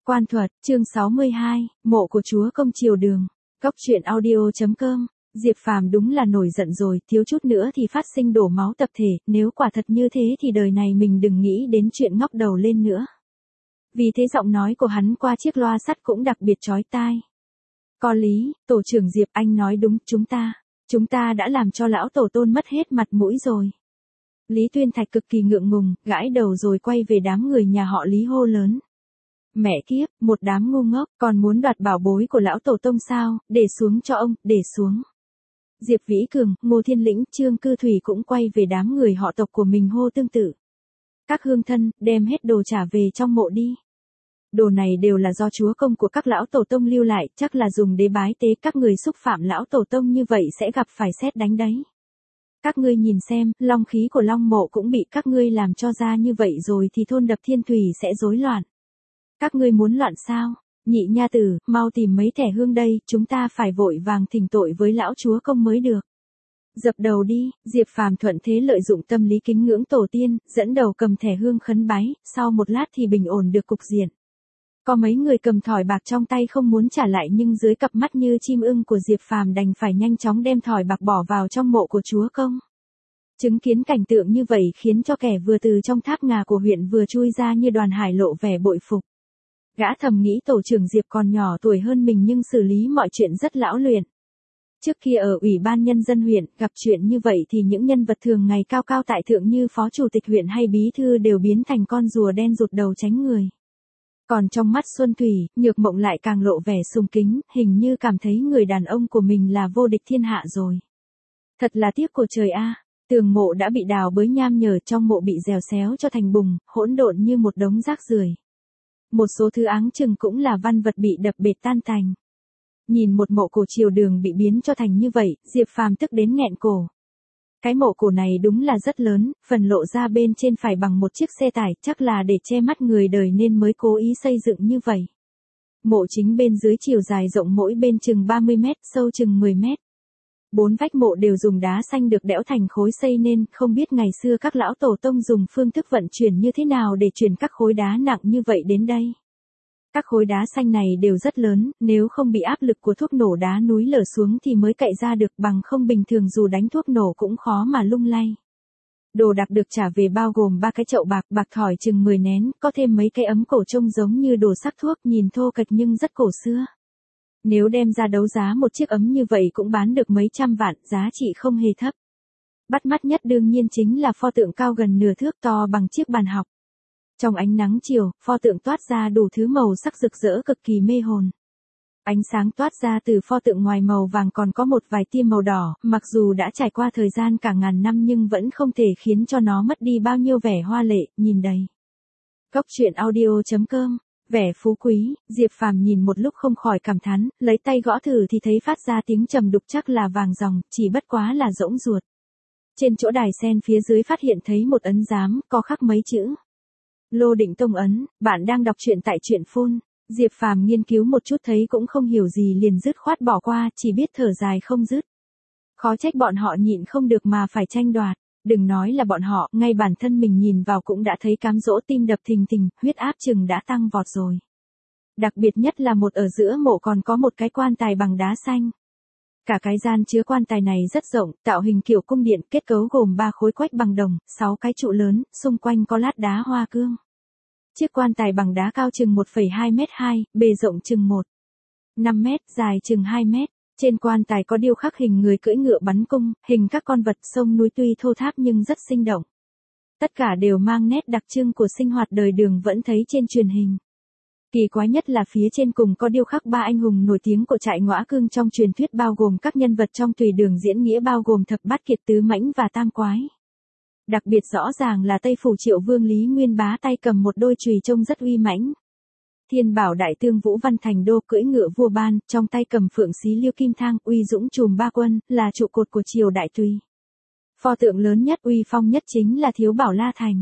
Quan thuật, chương 62, mộ của chúa công triều đường. Góc truyện audio.com. Diệp Phàm đúng là nổi giận rồi, thiếu chút nữa thì phát sinh đổ máu tập thể, nếu quả thật như thế thì đời này mình đừng nghĩ đến chuyện ngóc đầu lên nữa. Vì thế giọng nói của hắn qua chiếc loa sắt cũng đặc biệt chói tai. Có lý, tổ trưởng Diệp, anh nói đúng, chúng ta đã làm cho lão tổ tôn mất hết mặt mũi rồi. Lý Tuyên Thạch cực kỳ ngượng ngùng, gãi đầu rồi quay về đám người nhà họ Lý hô lớn. Mẹ kiếp, một đám ngu ngốc, còn muốn đoạt bảo bối của lão tổ tông sao, để xuống cho ông, để xuống. Diệp Vĩ Cường, Ngô Thiên Lĩnh, Trương Cư Thủy cũng quay về đám người họ tộc của mình hô tương tự. Các hương thân, đem hết đồ trả về trong mộ đi. Đồ này đều là do chúa công của các lão tổ tông lưu lại, chắc là dùng để bái tế, các người xúc phạm lão tổ tông như vậy sẽ gặp phải sét đánh đấy. Các ngươi nhìn xem, long khí của long mộ cũng bị các ngươi làm cho ra như vậy rồi thì thôn Đập Thiên Thủy sẽ rối loạn. Các ngươi muốn loạn sao? Nhị nha tử, mau tìm mấy thẻ hương đây, chúng ta phải vội vàng thỉnh tội với lão chúa công mới được. Dập đầu đi, Diệp Phàm thuận thế lợi dụng tâm lý kính ngưỡng tổ tiên, dẫn đầu cầm thẻ hương khấn bái, sau một lát thì bình ổn được cục diện. Có mấy người cầm thỏi bạc trong tay không muốn trả lại nhưng dưới cặp mắt như chim ưng của Diệp Phàm đành phải nhanh chóng đem thỏi bạc bỏ vào trong mộ của chúa công. Chứng kiến cảnh tượng như vậy khiến cho kẻ vừa từ trong tháp ngà của huyện vừa chui ra như Đoàn Hải lộ vẻ bội phục. Gã thầm nghĩ tổ trưởng Diệp còn nhỏ tuổi hơn mình nhưng xử lý mọi chuyện rất lão luyện. Trước kia ở Ủy ban Nhân dân huyện, gặp chuyện như vậy thì những nhân vật thường ngày cao cao tại thượng như phó chủ tịch huyện hay bí thư đều biến thành con rùa đen rụt đầu tránh người. Còn trong mắt Xuân Thủy, Nhược Mộng lại càng lộ vẻ sùng kính, hình như cảm thấy người đàn ông của mình là vô địch thiên hạ rồi. Thật là tiếc của trời a, tường mộ đã bị đào bới nham nhở, trong mộ bị dèo xéo cho thành bùn, hỗn độn như một đống rác rưởi. Một số thứ áng chừng cũng là văn vật bị đập bệt tan tành. Nhìn một mộ cổ triều đường bị biến cho thành như vậy, Diệp Phàm tức đến nghẹn cổ. Cái mộ cổ này đúng là rất lớn, phần lộ ra bên trên phải bằng một chiếc xe tải, chắc là để che mắt người đời nên mới cố ý xây dựng như vậy. Mộ chính bên dưới chiều dài rộng mỗi bên chừng 30 mét, sâu chừng 10 mét. 4 vách mộ đều dùng đá xanh được đẽo thành khối xây nên, không biết ngày xưa các lão tổ tông dùng phương thức vận chuyển như thế nào để chuyển các khối đá nặng như vậy đến đây. Các khối đá xanh này đều rất lớn, nếu không bị áp lực của thuốc nổ đá núi lở xuống thì mới cậy ra được, bằng không bình thường dù đánh thuốc nổ cũng khó mà lung lay. Đồ đạc được trả về bao gồm 3 cái chậu bạc thỏi chừng 10 nén, có thêm mấy cái ấm cổ trông giống như đồ sắc thuốc, nhìn thô kệch nhưng rất cổ xưa. Nếu đem ra đấu giá một chiếc ấm như vậy cũng bán được mấy trăm vạn, giá trị không hề thấp. Bắt mắt nhất đương nhiên chính là pho tượng cao gần nửa thước to bằng chiếc bàn học. Trong ánh nắng chiều, pho tượng toát ra đủ thứ màu sắc rực rỡ cực kỳ mê hồn. Ánh sáng toát ra từ pho tượng ngoài màu vàng còn có một vài tia màu đỏ, mặc dù đã trải qua thời gian cả ngàn năm nhưng vẫn không thể khiến cho nó mất đi bao nhiêu vẻ hoa lệ, nhìn đầy. Góc truyện audio.com. Vẻ phú quý, Diệp Phàm nhìn một lúc không khỏi cảm thán, lấy tay gõ thử thì thấy phát ra tiếng trầm đục, chắc là vàng ròng, chỉ bất quá là rỗng ruột. Trên chỗ đài sen phía dưới phát hiện thấy một ấn giám, có khắc mấy chữ. Lô Định Tông ấn, bạn đang đọc truyện tại truyện phun. Diệp Phàm nghiên cứu một chút thấy cũng không hiểu gì liền dứt khoát bỏ qua, chỉ biết thở dài không dứt. Khó trách bọn họ nhịn không được mà phải tranh đoạt. Đừng nói là bọn họ, ngay bản thân mình nhìn vào cũng đã thấy cám dỗ, tim đập thình thình, huyết áp chừng đã tăng vọt rồi. Đặc biệt nhất là một ở giữa mộ còn có một cái quan tài bằng đá xanh. Cả cái gian chứa quan tài này rất rộng, tạo hình kiểu cung điện, kết cấu gồm 3 khối quách bằng đồng, 6 cái trụ lớn, xung quanh có lát đá hoa cương. Chiếc quan tài bằng đá cao chừng 1,2 mét 2, bề rộng chừng 1,5 mét, dài chừng 2 mét. Trên quan tài có điêu khắc hình người cưỡi ngựa bắn cung, hình các con vật sông núi tuy thô tháp nhưng rất sinh động. Tất cả đều mang nét đặc trưng của sinh hoạt đời đường vẫn thấy trên truyền hình. Kỳ quái nhất là phía trên cùng có điêu khắc 3 anh hùng nổi tiếng của trại Ngõa Cương trong truyền thuyết, bao gồm các nhân vật trong Tùy Đường diễn nghĩa, bao gồm Thập Bát Kiệt, Tứ Mãnh và Tam Quái. Đặc biệt rõ ràng là Tây Phủ Triệu Vương Lý Nguyên Bá tay cầm một đôi chùy trông rất uy mãnh. Thiên Bảo Đại Tương Vũ Văn Thành Đô cưỡi ngựa vua ban, trong tay cầm phượng xí liêu kim thang, uy dũng trùm 3 quân, là trụ cột của triều đại Tùy. Pho tượng lớn nhất uy phong nhất chính là Thiếu Bảo La Thành.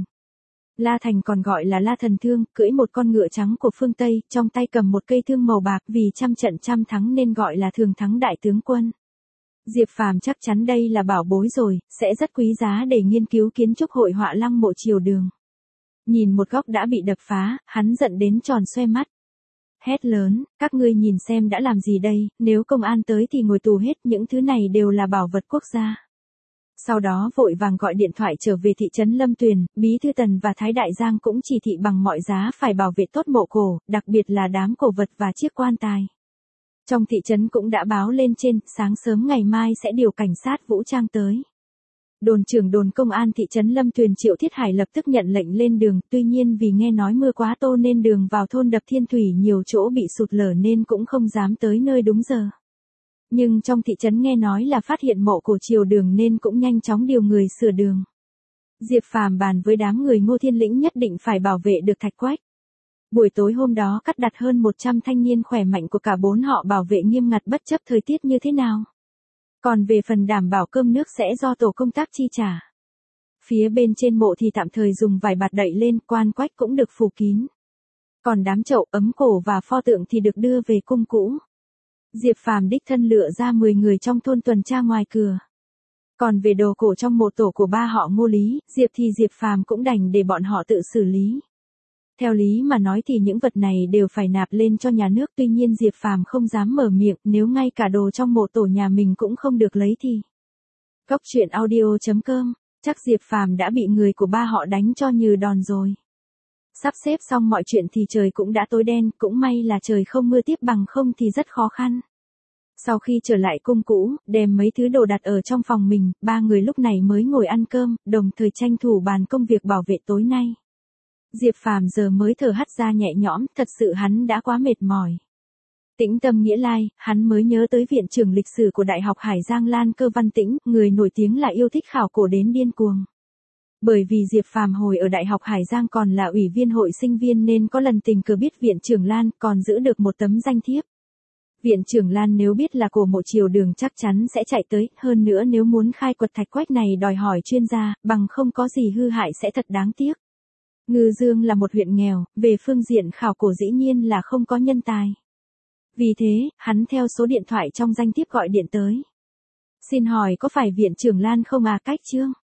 La Thành còn gọi là La Thần Thương, cưỡi một con ngựa trắng của phương Tây, trong tay cầm một cây thương màu bạc, vì trăm trận trăm thắng nên gọi là Thường Thắng Đại Tướng Quân. Diệp Phàm chắc chắn đây là bảo bối rồi, sẽ rất quý giá để nghiên cứu kiến trúc hội họa lăng mộ triều đường. Nhìn một góc đã bị đập phá, hắn giận đến tròn xoe mắt. hét lớn, các ngươi nhìn xem đã làm gì đây, nếu công an tới thì ngồi tù hết, những thứ này đều là bảo vật quốc gia. Sau đó vội vàng gọi điện thoại trở về thị trấn Lâm Tuyền, Bí thư Tần và Thái Đại Giang cũng chỉ thị bằng mọi giá phải bảo vệ tốt mộ cổ, đặc biệt là đám cổ vật và chiếc quan tài. Trong thị trấn cũng đã báo lên trên, sáng sớm ngày mai sẽ điều cảnh sát vũ trang tới. Đồn trưởng đồn công an thị trấn Lâm Tuyền Triệu Thiết Hải lập tức nhận lệnh lên đường, tuy nhiên vì nghe nói mưa quá tô nên đường vào thôn Đập Thiên Thủy nhiều chỗ bị sụt lở nên cũng không dám tới nơi đúng giờ. Nhưng trong thị trấn nghe nói là phát hiện mộ cổ Triều Đường nên cũng nhanh chóng điều người sửa đường. Diệp Phàm bàn với đám người Ngô Thiên Lĩnh nhất định phải bảo vệ được Thạch Quách. Buổi tối hôm đó cắt đặt hơn 100 thanh niên khỏe mạnh của cả bốn họ bảo vệ nghiêm ngặt bất chấp thời tiết như thế nào. Còn về phần đảm bảo cơm nước sẽ do tổ công tác chi trả. Phía bên trên mộ thì tạm thời dùng vải bạt đậy lên, quan quách cũng được phủ kín. Còn đám chậu, ấm cổ và pho tượng thì được đưa về cung cũ. Diệp Phàm đích thân lựa ra 10 người trong thôn tuần tra ngoài cửa. Còn về đồ cổ trong mộ tổ của ba họ Ngô Lý, Diệp thì Diệp Phàm cũng đành để bọn họ tự xử lý. Theo lý mà nói thì những vật này đều phải nạp lên cho nhà nước, tuy nhiên Diệp Phàm không dám mở miệng, nếu ngay cả đồ trong mộ tổ nhà mình cũng không được lấy thì. Góc truyện audio.com, chắc Diệp Phàm đã bị người của ba họ đánh cho như đòn rồi. Sắp xếp xong mọi chuyện thì trời cũng đã tối đen, cũng may là trời không mưa tiếp bằng không thì rất khó khăn. Sau khi trở lại cung cũ, đem mấy thứ đồ đặt ở trong phòng mình, ba người lúc này mới ngồi ăn cơm, đồng thời tranh thủ bàn công việc bảo vệ tối nay. Diệp Phàm giờ mới thở hắt ra nhẹ nhõm, thật sự hắn đã quá mệt mỏi. Tĩnh tâm nghĩa lai, hắn mới nhớ tới viện trưởng lịch sử của Đại học Hải Giang Lan Cơ Văn Tĩnh, người nổi tiếng là yêu thích khảo cổ đến điên cuồng. Bởi vì Diệp Phàm hồi ở Đại học Hải Giang còn là ủy viên hội sinh viên nên có lần tình cờ biết viện trưởng Lan còn giữ được một tấm danh thiếp. Viện trưởng Lan nếu biết là cổ mộ Triều Đường chắc chắn sẽ chạy tới, hơn nữa nếu muốn khai quật Thạch Quách này đòi hỏi chuyên gia, bằng không có gì hư hại sẽ thật đáng tiếc. Ngư Dương là một huyện nghèo, về phương diện khảo cổ dĩ nhiên là không có nhân tài. Vì thế, hắn theo số điện thoại trong danh thiếp gọi điện tới. Xin hỏi có phải viện trưởng Lan không à, Cách Trương?